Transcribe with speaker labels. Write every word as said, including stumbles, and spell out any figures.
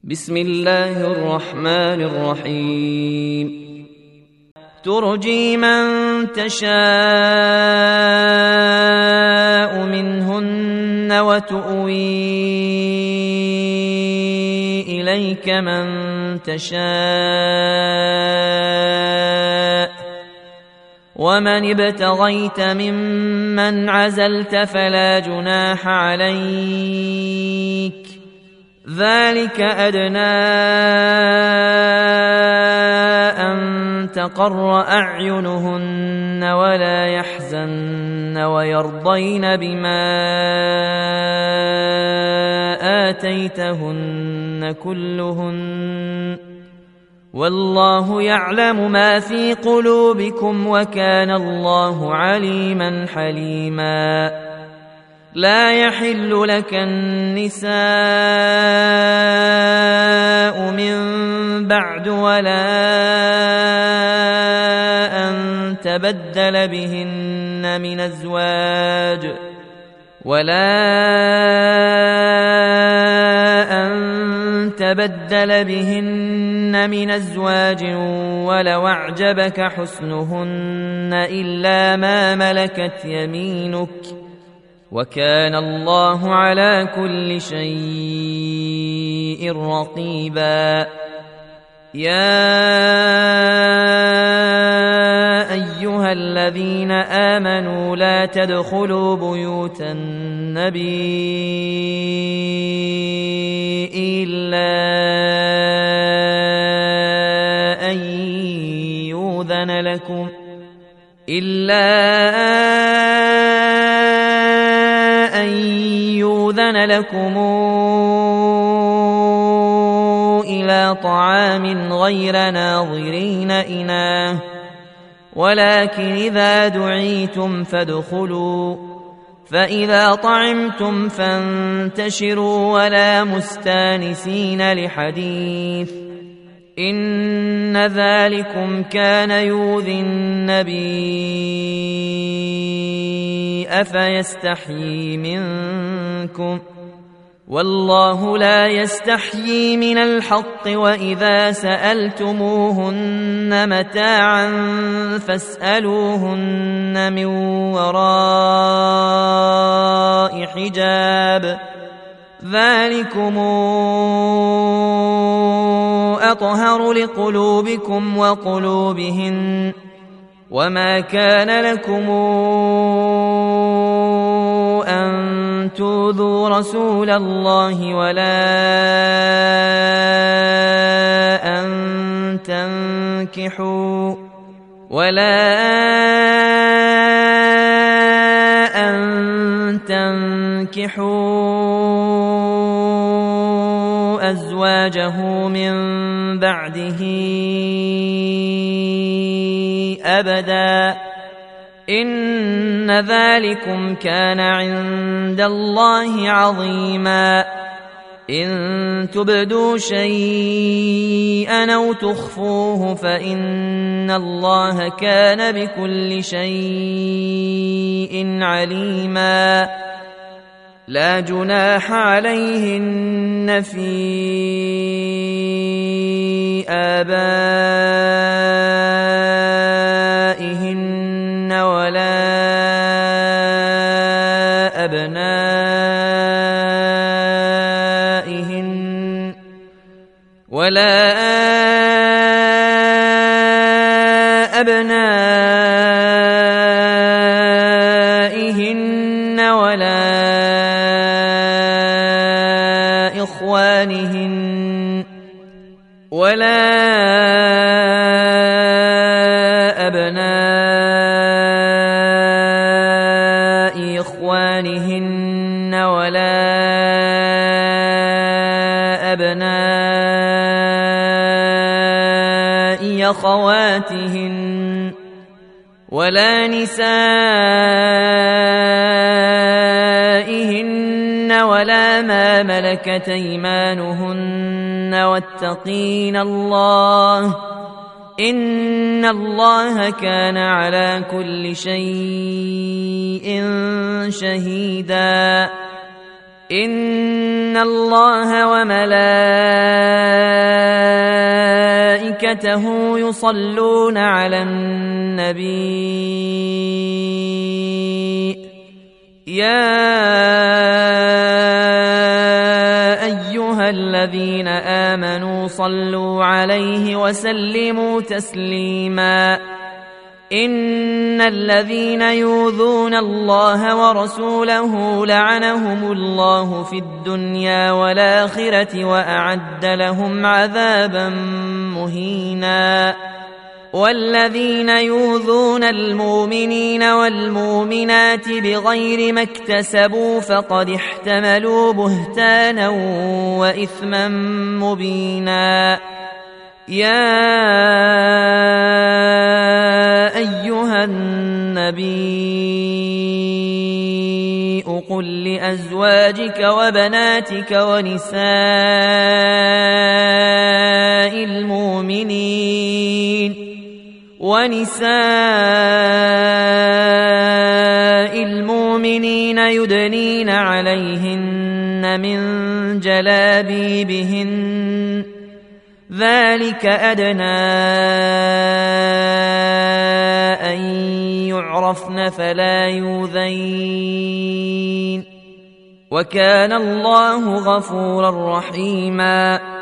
Speaker 1: بسم الله الرحمن الرحيم ترجي من تشاء منهن وتؤوي إليك من تشاء ومن ابتغيت ممن عزلت فلا جناح عليك ذلك أدنى أن تقر أعينهن ولا يحزن ويرضين بما آتيتهن كلهن والله يعلم ما في قلوبكم وكان الله عليما حليما لا يحل لك النساء من بعد ولا أن تبدل بهن من أزواج ولا أن تبدل بهن من أزواج ولو أعجبك حسنهن إلا ما ملكت يمينك وكان الله على كل شيء رقيبا يا أيها الذين آمنوا لا تدخلوا بيوت النبي إلا أن يؤذن لكم إلا أن يؤذن لكم إلى طعام غير ناظرين إناه ولكن إذا دعيتم فادخلوا فإذا طعمتم فانتشروا ولا مستانسين لحديث إن ذلكم كان يؤذي النبي أفيستحيي منكم والله لا يستحيي من الحق وإذا سألتموهن متاعا فاسألوهن من وراء حجاب ذلكم أطهر لقلوبكم وقلوبهن وما كان لكم أن تؤذوا رسول الله ولا أن تنكحوا ولا أن تنكحوا أزواجه من بعده أبدا إن ذلكم كان عند الله عظيما إن تبدوا شيئا أو تخفوه فإن الله كان بكل شيء عليما لا جناح عليهن في آبائهن ولا أبنائهن ولا أبنائهن ولا إخوانهن ولا أبناء إخوانهن ولا أبناء أخواتهن ولا نسائهن ولا ما ملكت أيمانهن واتقين الله إن الله كان على كل شيء شهيدا إن الله وملائكته يصلون على النبي يا أيها الذين آمنوا صلوا عليه وسلموا تسليما إن الذين يؤذون الله ورسوله لعنهم الله في الدنيا والآخرة وأعد لهم عذابا مهينا والذين يؤذون المؤمنين والمؤمنات بغير ما اكتسبوا فقد احتملوا بهتانا وإثما مبينا يا أيها النبي قل لأزواجك وبناتك ونساء المؤمنين ونساء المؤمنين يدنين عليهن من جلابيبهن ذلك أدنى أن يعرفن فلا يؤذين وكان الله غفورا رحيما